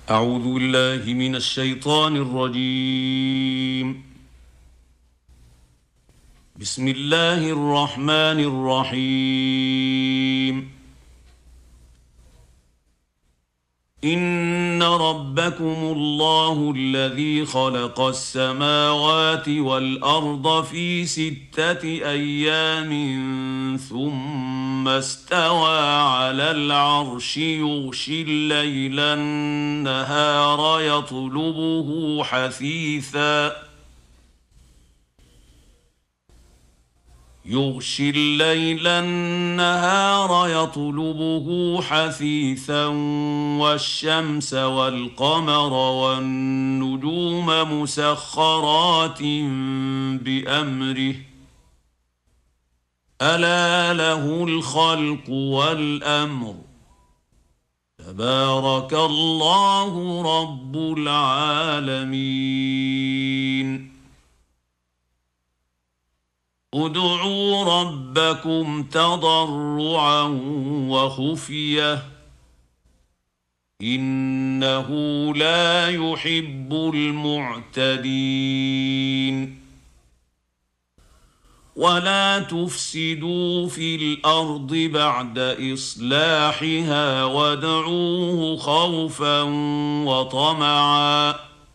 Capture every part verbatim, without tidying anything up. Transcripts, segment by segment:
أعوذ بالله من الشيطان الرجيم. بسم الله الرحمن الرحيم. إن ربكم الله الذي خلق السماوات والأرض في ستة أيام ثم استوى على العرش يغشي الليل النهار يطلبه حثيثا يغشي الليل النهار يطلبه حثيثا والشمس والقمر والنجوم مسخرات بأمره ألا له الخلق والأمر تبارك الله رب العالمين. ادعوا ربكم تضرعا وخفيه إنه لا يحب المعتدين. ولا تفسدوا في الأرض بعد إصلاحها وادعوه خوفا وطمعا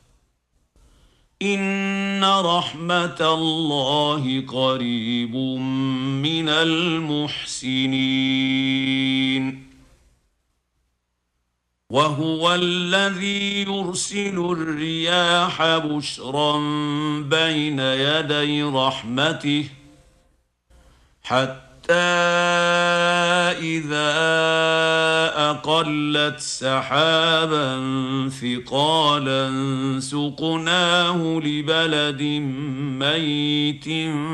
إن رحمة الله قريب من المحسنين. وهو الذي يرسل الرياح بشرا بين يدي رحمته حتى إذا أقلت سحابا ثقالا سقناه لبلد ميت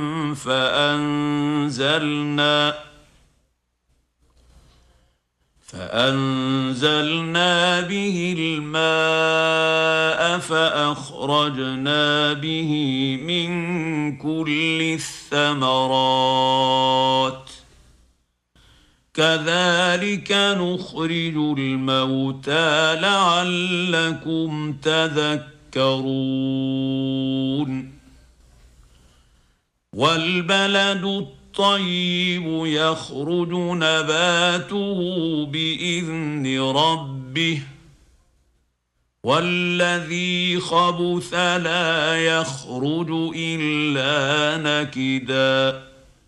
فأنزلنا فأنزلنا به الماء فأخرجنا به من كل الثمرات كذلك نخرج الموتى لعلكم تذكرون. والبلد الطيب يخرج نباته بإذن ربه والذي خبث لا يخرج إلا نكدا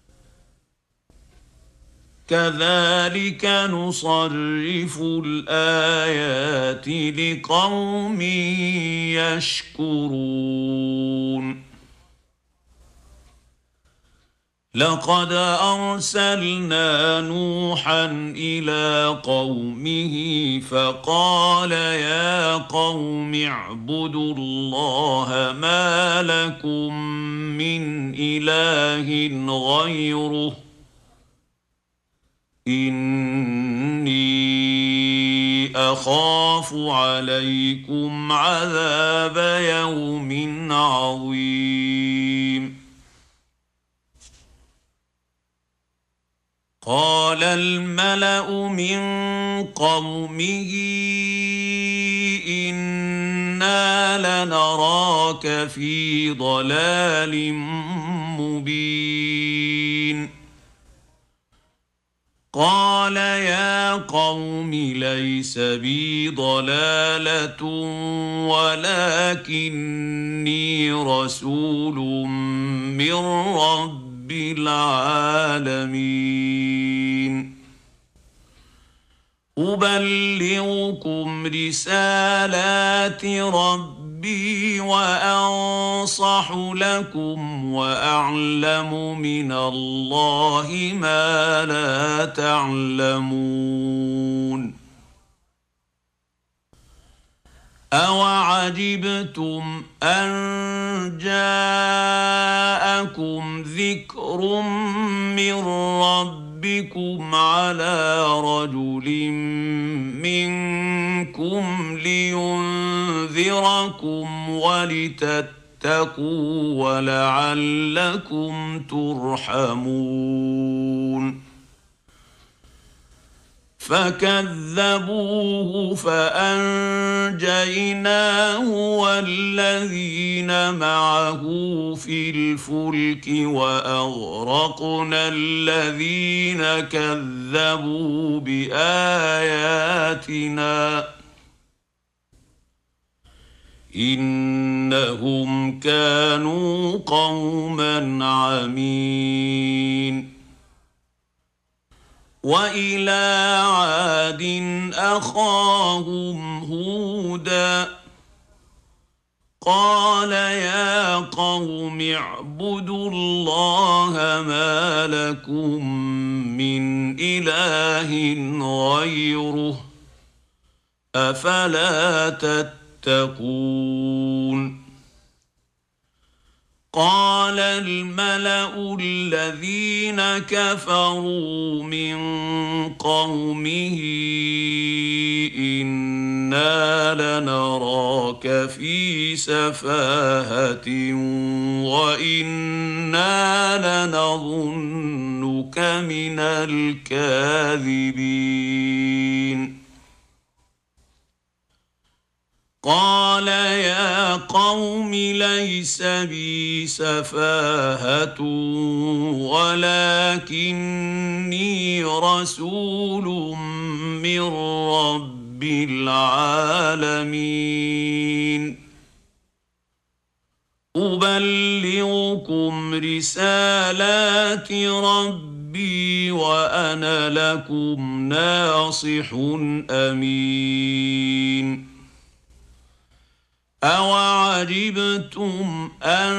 كذلك نصرف الآيات لقوم يشكرون. لقد أرسلنا نوحا إلى قومه فقال يا قوم اعبدوا الله ما لكم من إله غيره إني أخاف عليكم عذاب يوم عظيم. قال الملأ من قومه إنا لنراك في ضلال مبين. قال يا قوم ليس بي ضلالة ولكني رسول من رب العالمين. أبلغكم رسالات ربي وأنصح لكم وأعلم من الله ما لا تعلمون. أوعجبتم أن جاءكم ذكر من ربكم على رجل منكم لينذركم ولتتقوا ولعلكم ترحمون. فكذبوه فأنجيناه والذين معه في الفلك وأغرقنا الذين كذبوا بآياتنا إنهم كانوا قوما عمين. وإلى عاد أخاهم هودا قال يا قوم اعبدوا الله ما لكم من إله غيره أفلا تتقون. قال الملأ الذين كفروا من قومه إنا لنراك في سفاهة وإنا لنظنك من الكاذبين. قال يا قوم ليس بي سفاهة ولكني رسول من رب العالمين أبلغكم رسالات ربي وأنا لكم ناصح أمين. أوعجبتم أن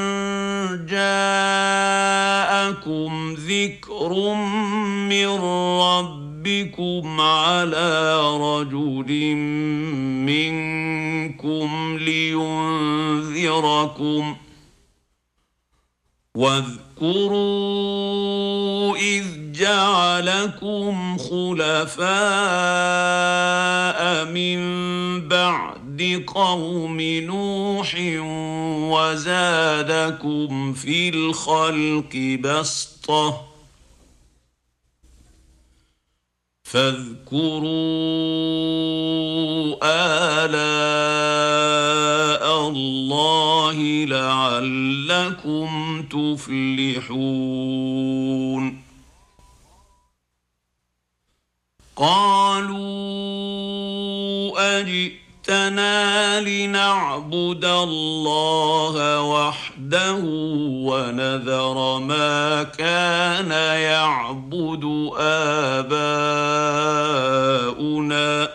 جاءكم ذكر من ربكم على رجل منكم لينذركم واذكروا إذ جعلكم خلفاء من بعد قوم نوح وزادكم في الخلق بسطة فاذكروا آلاء الله لعلكم تفلحون. قالوا أجئتنا لنعبد الله وحده ونذر ما كان يعبد آباؤنا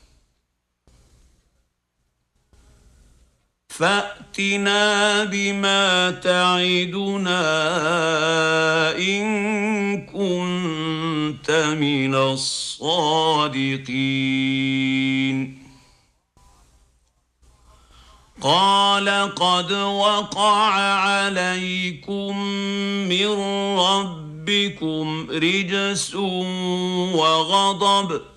فأتنا بما تعدنا إن كنت من الصادقين. قال قد وقع عليكم من ربكم رجس وغضب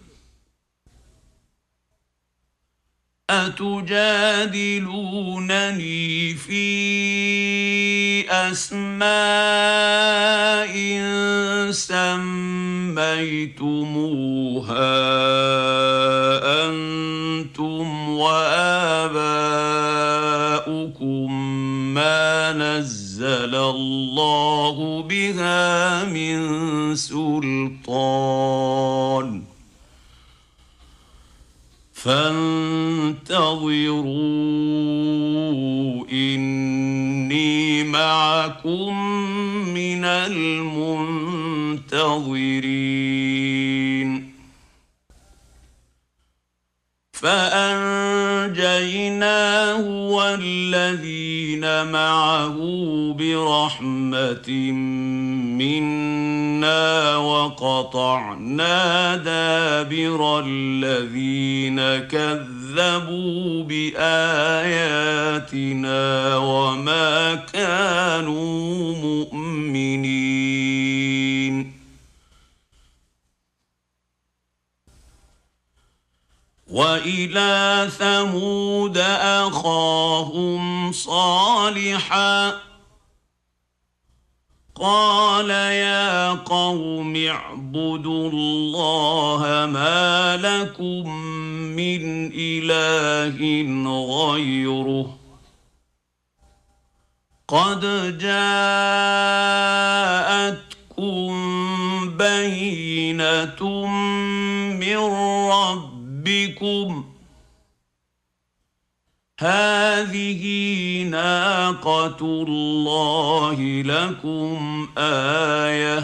أتجادلونني في أسماء سميتموها أنتم وآباؤكم ما نزل الله بها من سلطان فانتظروا إني معكم من المنتظرين. فأنجيناه والذين معه برحمة منا وقطعنا دابر الذين كذبوا بآياتنا وما كانوا مؤمنين. وإلى ثمود أخاهم صالحا قال يا قوم اعبدوا الله ما لكم من إله غيره قد جاءتكم بينة من ربكم هذه ناقة الله لكم آية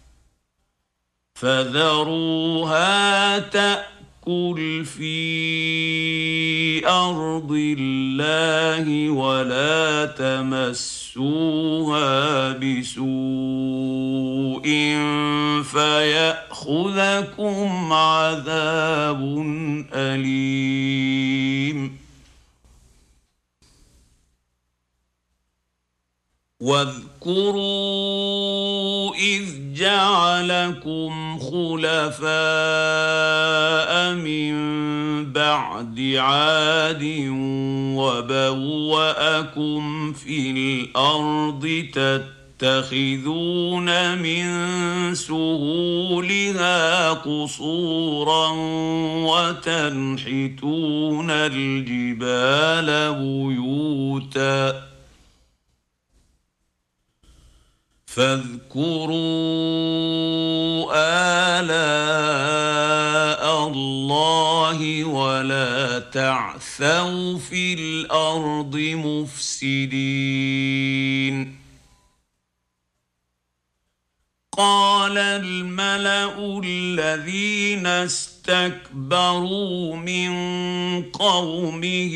فذروها تأكل في أرض الله ولا تمسوها بسوء فيأخذكم عذاب أليم واذكروا إذ جعلكم خلفاء من بعد عاد وبوأكم في الأرض تتخذون من سهولها قصورا وتنحتون الجبال بيوتا فاذكروا آلاء الله ولا تعثوا في الأرض مفسدين قال الملأ الذين استكبروا من قومه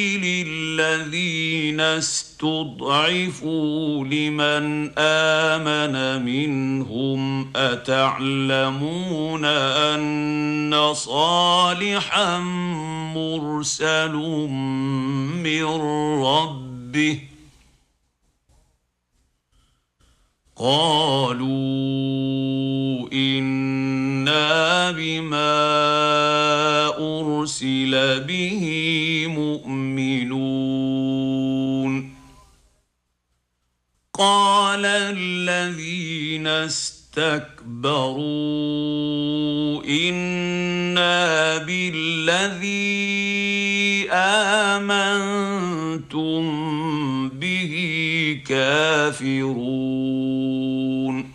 للذين استضعفوا لمن آمن منهم أتعلمون أن صالحا مرسل من ربه قالوا إنا بما أرسل به مؤمنون قال الذين استكبروا إنا بالذي آمنتم به كافرون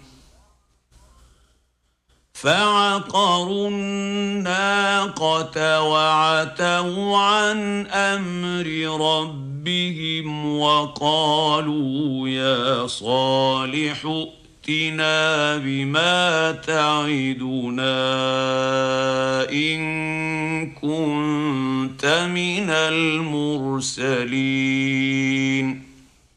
فعقروا الناقة وعتوا عن أمر ربهم وقالوا يا صالح ائتنا بما تعدنا إن كنت من المرسلين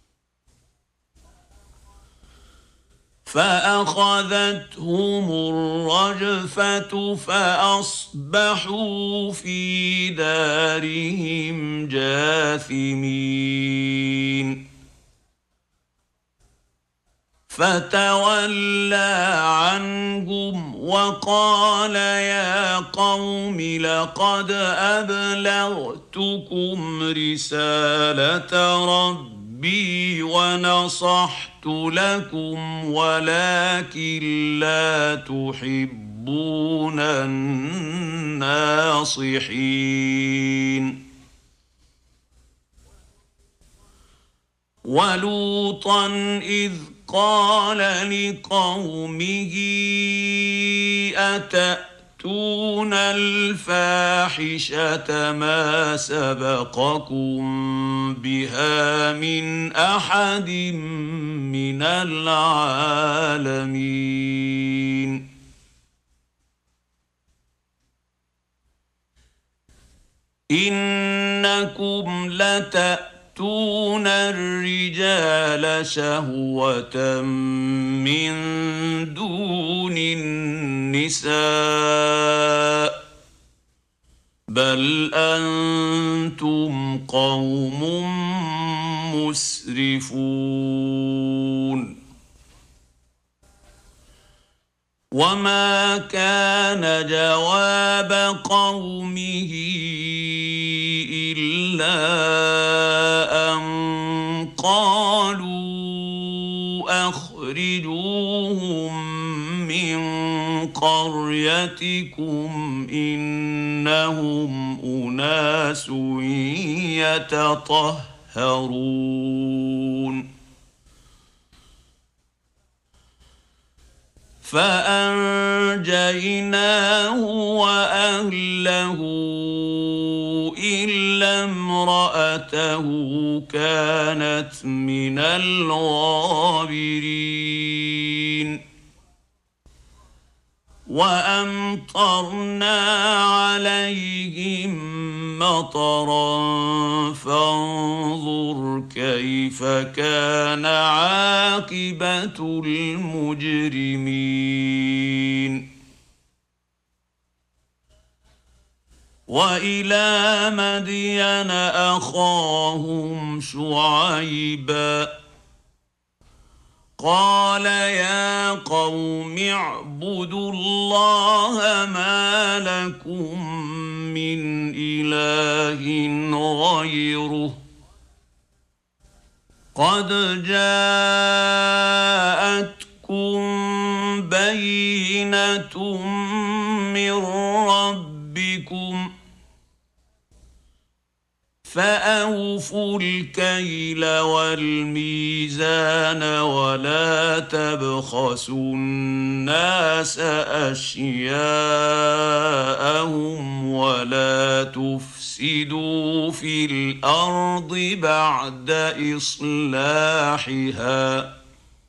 فأخذتهم الرجفة فأصبحوا في دارهم جاثمين فتولى عنهم وقال يا قوم لقد أبلغتكم رسالة ربي ونصحت لكم ولكن لا تحبون الناصحين ولوطا إذ قال لقومه أتأتون الفاحشة ما سبقكم بها من أحد من العالمين إنكم لتأتون تؤتون الرجال شهوة من دون النساء بل أنتم قوم مسرفون وما كان جواب قومه إلا أن قالوا أخرجوا قريتكم إنهم أناس يتطهرون فأنجيناه وأهله إلا امرأته كانت من الغابرين وأمطرنا عليهم مطرا فانظر كيف كان عاقبة المجرمين وإلى مدين أخاهم شعيبا قال يا قوم اعبدوا الله ما لكم من إله غيره قد جاءتكم بينة من ربكم فأوفوا الكيل والميزان ولا تبخسوا الناس أشياءهم ولا تفسدوا في الأرض بعد إصلاحها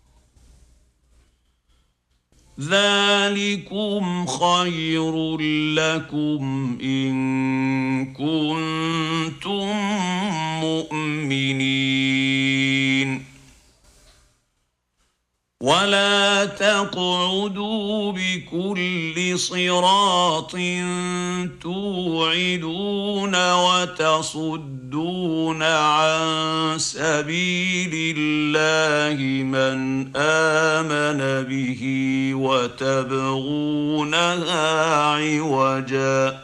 ذلكم خير لكم إن كنتم مؤمنين ولا تقعدوا بكل صراط توعدون وتصدون عن سبيل الله من آمن به وتبغونها عوجا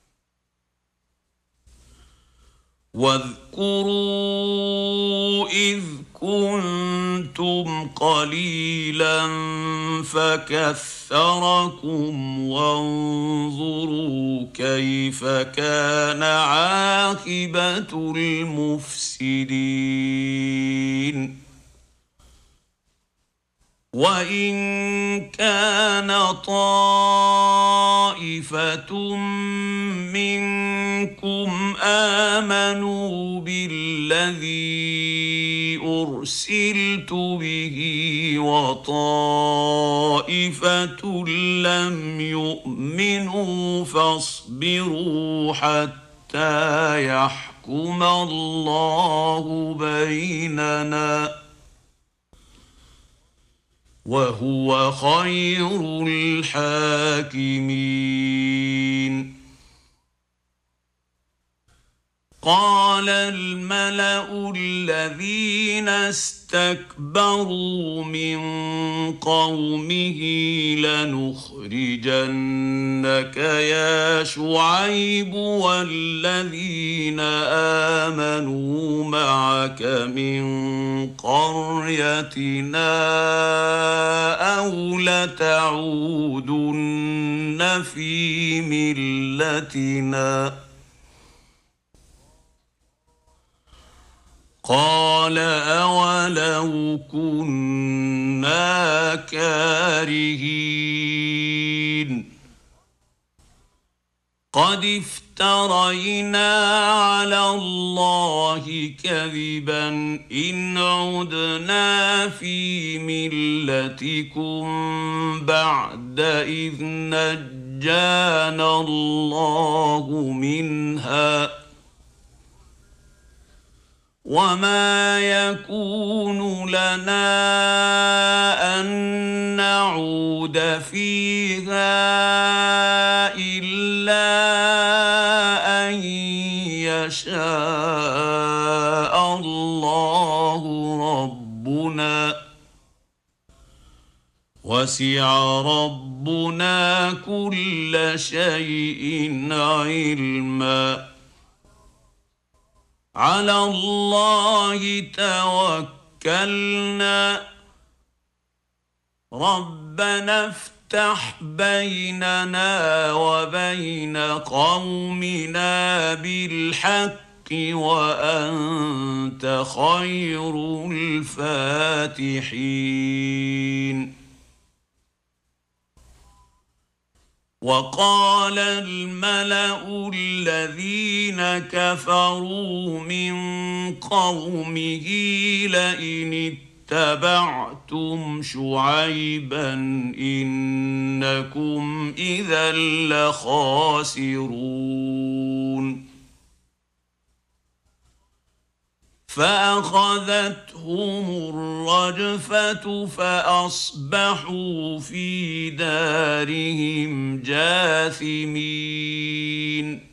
واذكروا إذ كنتم قليلا فكثركم وانظروا كيف كان عاقبة المفسدين وإن كان طائفة منكم آمنوا بالذي أرسلت به وطائفة لم يؤمنوا فاصبروا حتى يحكم الله بيننا وهو خير الحاكمين قال الملأ الذين استكبروا من قومه لنخرجنك يا شعيب والذين آمنوا معك من قريتنا أو لتعودن في ملتنا قال أولو كنا كارهين قد افترينا على الله كذبا إن عدنا في ملتكم بعد إذ نجانا الله منها وما يكون لنا أن نعود فيها إلا أن يشاء الله ربنا وسع ربنا كل شيء علما على الله توكلنا ربنا افتح فافتح بيننا وبين قومنا بالحق وأنت خير الفاتحين. وقال الملأ الذين كفروا من قومه لئن اتبعتم شعيبا إنكم إذا لخاسرون. فأخذتهم الرجفة فأصبحوا في دارهم جاثمين.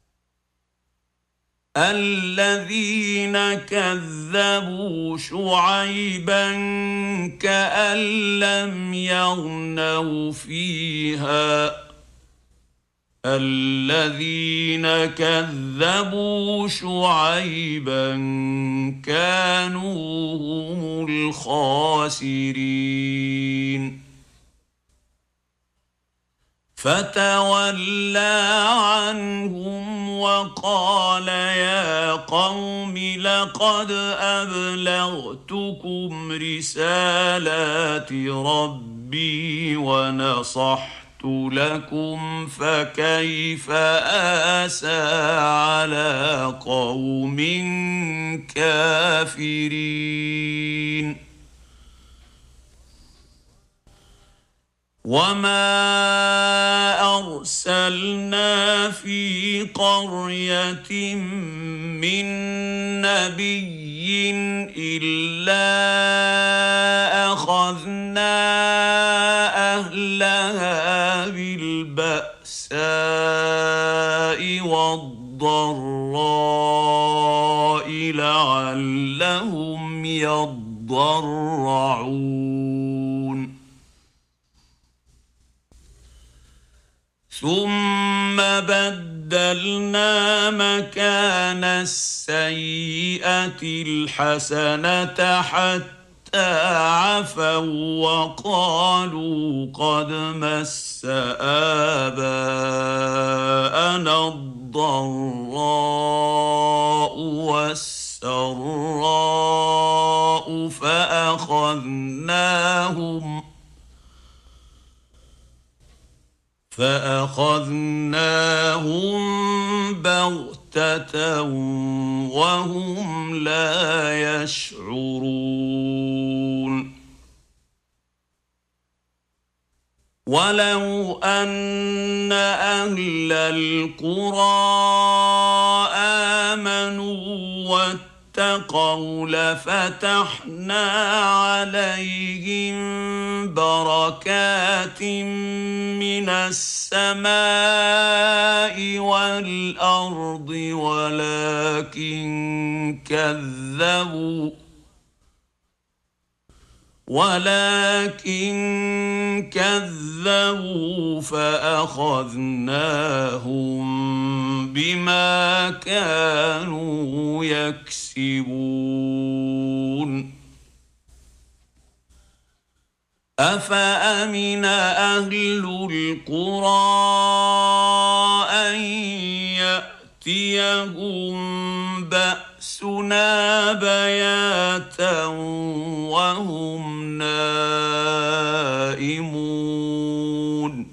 الذين كذبوا شعيبا كأن لم يغنوا فيها الذين كذبوا شعيبا كانوا هم الخاسرين. فتولى عنهم وقال يا قوم لقد أبلغتكم رسالات ربي ونصحت لكم فكيف آسى على قوم كافرين. وما أرسلنا في قرية من نبي إلا أخذنا أهلها بالبأساء والضراء لعلهم يضرعون. ثم بدلنا مكان السيئة الحسنة حتى عفوا وقالوا قد مس آباءنا الضراء والسراء فأخذناهم فأخذناهم بغتة وهم لا يشعرون. ولو أن أهل القرى آمنوا واتقوا لفتحنا عليهم بركات من السماء والأرض ولكن كذبوا ولكن كذبوا فأخذناهم بما كانوا يكسبون. أفأمن أهل القرى أن يأتيهم بأسنا بياتا وهم نائمون.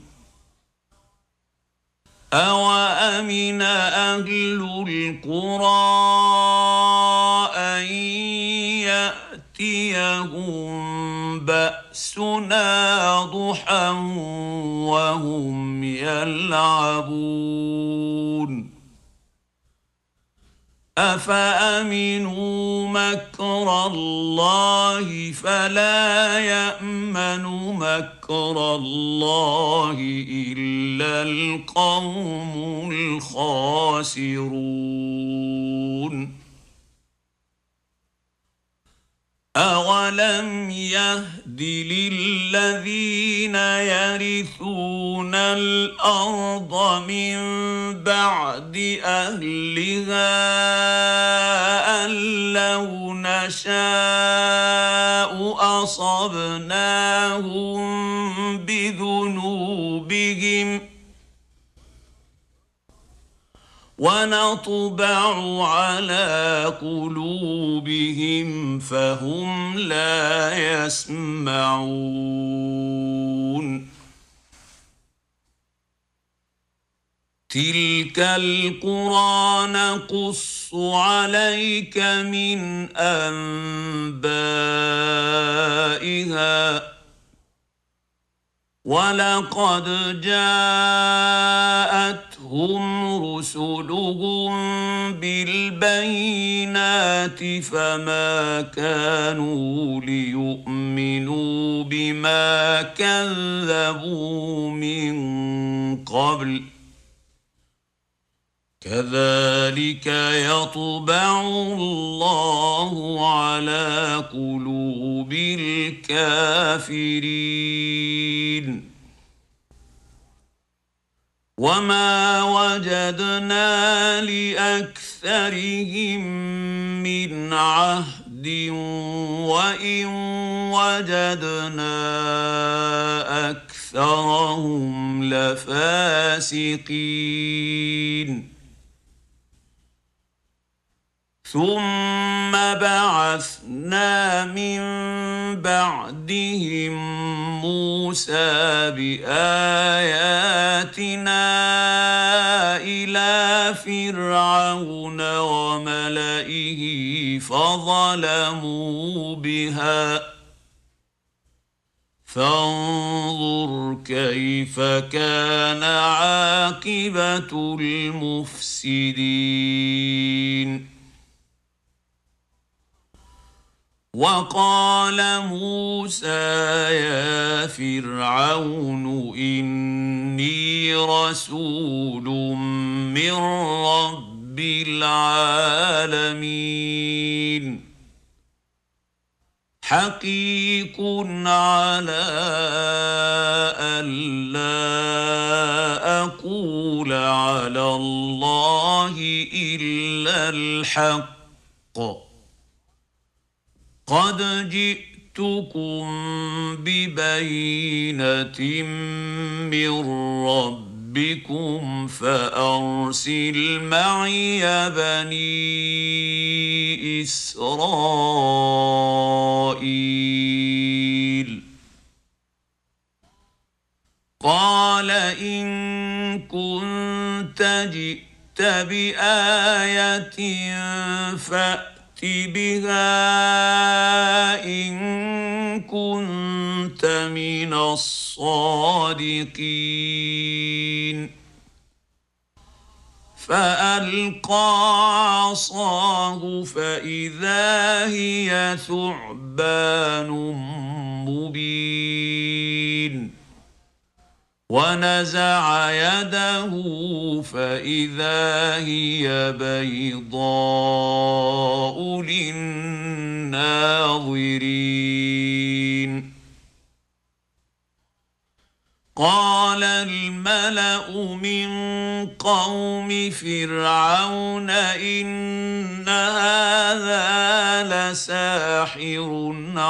أوأمن أهل القرى أن يأتيهم بأسنا ضحى وهم يلعبون. أفأمنوا مكر الله فلا يأمن مكر الله إلا القوم الخاسرون. أولم يهد للذين يرثون الأرض من بعد أهلها أن لو نشاء أصبناهم بذنوبهم ونطبع على قلوبهم فهم لا يسمعون. تلك القرى نقص عليك من أنبائها ولقد جاءتهم رسلهم بالبينات فما كانوا ليؤمنوا بما كذبوا من قبل كذلك يطبع الله على قلوب الكافرين. وما وجدنا لأكثرهم من عهد وإن وجدنا أكثرهم لفاسقين. ثم بعثنا من بعدهم موسى بآياتنا إلى فرعون وملئه فظلموا بها فانظر كيف كان عاقبة المفسدين. وقال موسى يا فرعون إني رسول من رب العالمين حقيق على ألا أقول على الله إلا الحق قد جئتكم ببينة من ربكم فأرسل معي بني إسرائيل. قال إن كنت جئت بآية فأت بها إن كنت من الصادقين. فألقى عصاه فإذا هي ثعبان مبين ونزع يده فإذا هي بيضاء للناظرين. قال الملأ من قوم فرعون إن هذا لساحر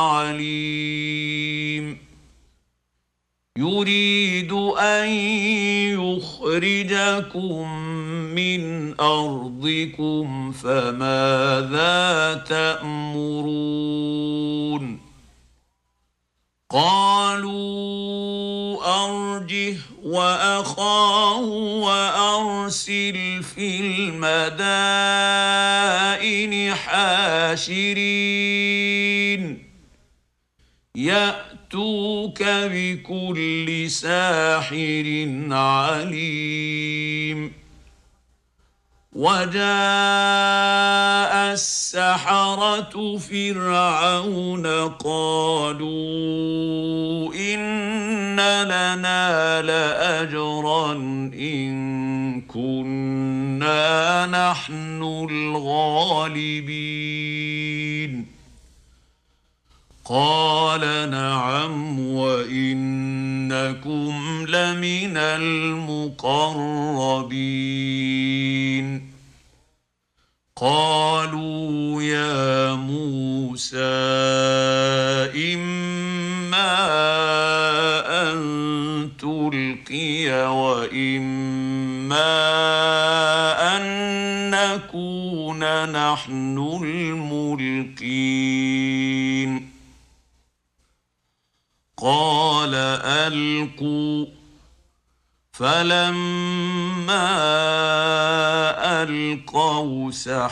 عليم يريد أن يخرجكم من أرضكم فماذا تأمرون. قالوا أرجه وأخاه وأرسل في المدائن حاشرين يأتوك بكل ساحر عليم. وجاء السحرة فرعون قالوا إن لنا لأجرا إن كنا نحن الغالبين. قال نعم وإنكم لمن المقربين. قالوا يا موسى إما أن تلقي وإما أن نحن الملقين قال ألقوا فلما ألقوا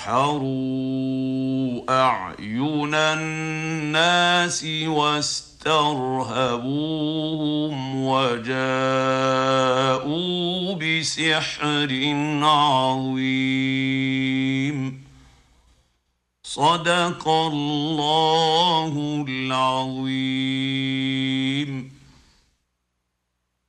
سحروا أعين الناس واسترهبوهم وجاءوا بسحر عظيم صدق الله العظيم.